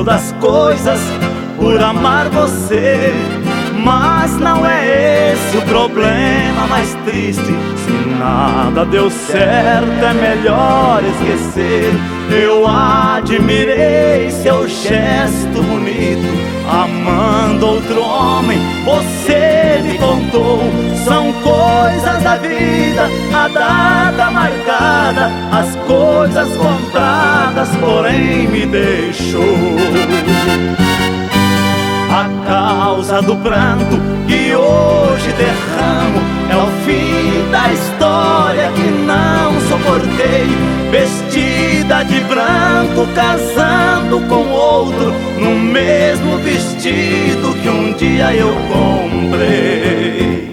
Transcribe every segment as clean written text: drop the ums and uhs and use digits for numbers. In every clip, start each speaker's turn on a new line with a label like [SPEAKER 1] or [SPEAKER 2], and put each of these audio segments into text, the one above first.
[SPEAKER 1] das coisas por amar você. Mas não é esse o problema mais triste. Se nada deu certo, é melhor esquecer. Eu admirei seu gesto bonito, amando outro homem, você me contou. São coisas da vida, a data marcada, as coisas compradas, porém me deixou. A causa do pranto que hoje derramo é o fim da história que não suportei. Vestida de branco, casando com outro, no mesmo vestido que um dia eu comprei.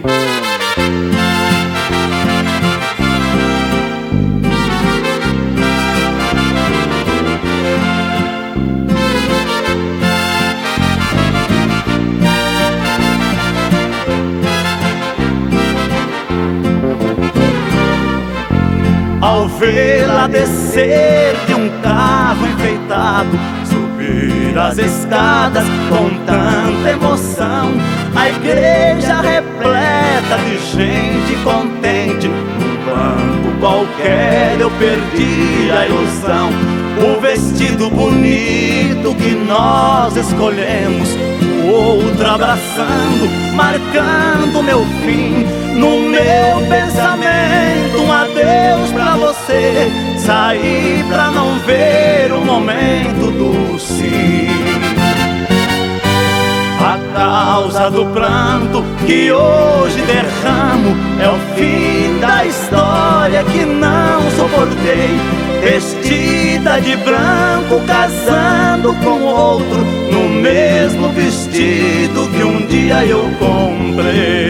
[SPEAKER 1] Ao vê-la descer de um carro enfeitado, subir as escadas com tanta emoção, a igreja repleta de gente contente, num banco qualquer eu perdi a ilusão. O vestido bonito que nós escolhemos, o outro abraçando, marcando meu fim. No meu pensamento, um adeus pra você, saí pra não ver o momento do sim. A causa do pranto que hoje derramo é o fim da história que não suportei. Vestida de branco, casando com outro, no mesmo vestido que um dia eu comprei.